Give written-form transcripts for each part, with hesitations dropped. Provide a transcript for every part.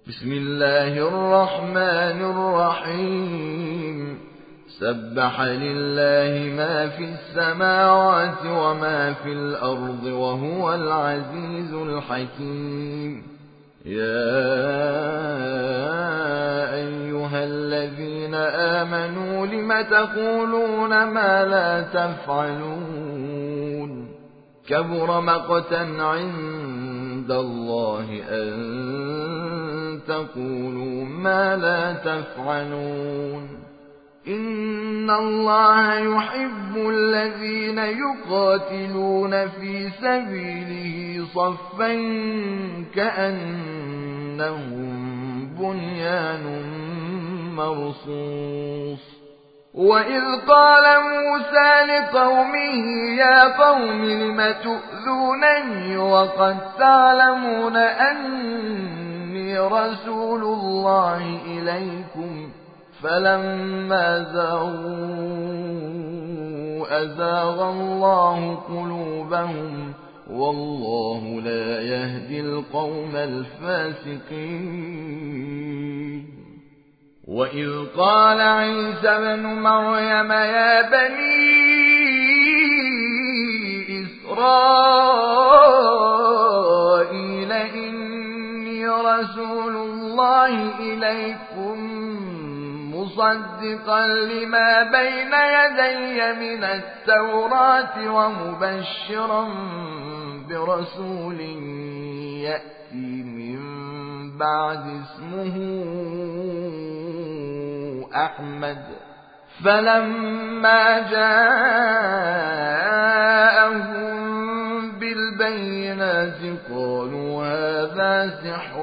بسم الله الرحمن الرحيم سبح لله ما في السماوات وما في الأرض وهو العزيز الحكيم يا أيها الذين آمنوا لم تقولون ما لا تفعلون كبر مقتا عند الله أن تقولوا ما لا تفعلون إن الله يحب الذين يقاتلون في سبيله صفا كأنهم بنيان مرصوص وإذ قال موسى لقومه يا قوم لم تؤذونني وقد تعلمون أني رسول الله إليكم فلما زاغوا أزاغ الله قلوبهم والله لا يهدي القوم الفاسقين وإذ قال عيسى بن مريم يا بني إسرائيل إني رسول الله إليكم مصدقا لما بين يدي من التوراة ومبشرا برسول يأتي من بعد اسمه أحمد فلما جاءهم بالبينات قالوا هذا سحر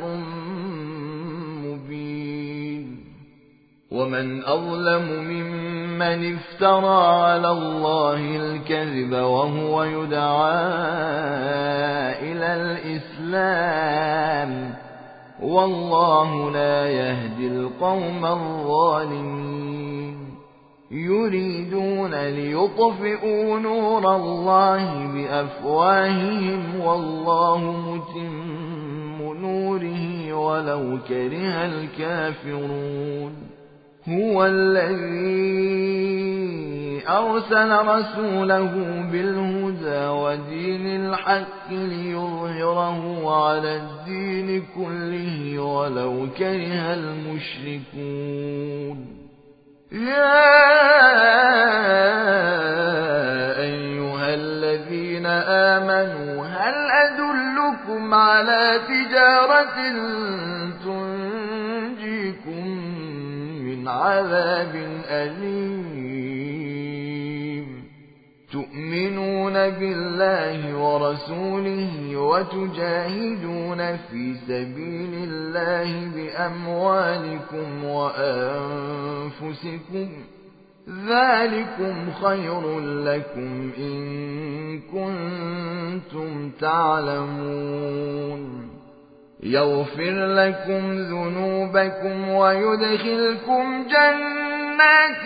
مبين ومن أظلم ممن افترى على الله الكذب وهو يدعى إلى الإسلام والله لا يهدي القوم الظالمين يريدون ليطفئوا نور الله بأفواههم والله متم نوره ولو كره الكافرون هو الذي أرسل رسوله بالهدى ودين الحق ليظهره على الدين كله ولو كره المشركون يا أيها الذين آمنوا هل أدلكم على تجارة تنجيكم من عذاب أليم تؤمنون بالله ورسوله وتجاهدون في سبيل الله بأموالكم وأنفسكم ذلكم خير لكم إن كنتم تعلمون يغفر لكم ذنوبكم ويدخلكم جنات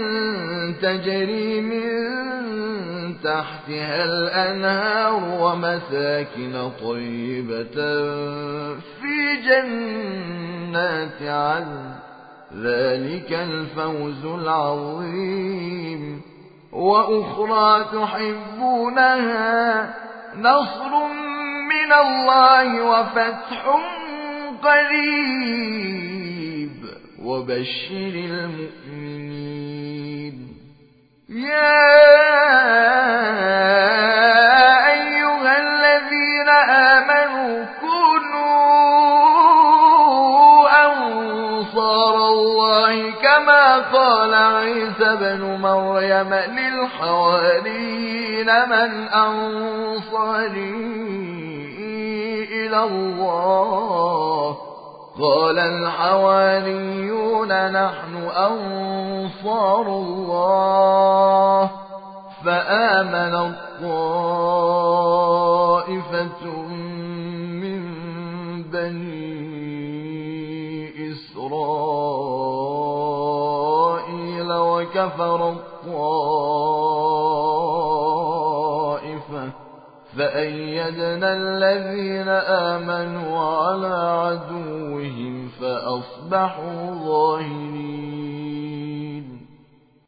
تجري من تحتها الأنهار ومساكن طيبة في جنات عدن ذلك الفوز العظيم وأخرى تحبونها نصر من الله وفتح قريب وبشر المؤمنين يا أيها الذين آمنوا كونوا أنصار الله كما قال عيسى بن مريم للحواريين من أنصاري إلى الله قال الحواريون نحن أنصار الله فآمن طائفة من بني إسرائيل وكفر الطائفة فأيدنا الذين آمنوا على عدوهم بصرهم فأصبحوا ظاهرين.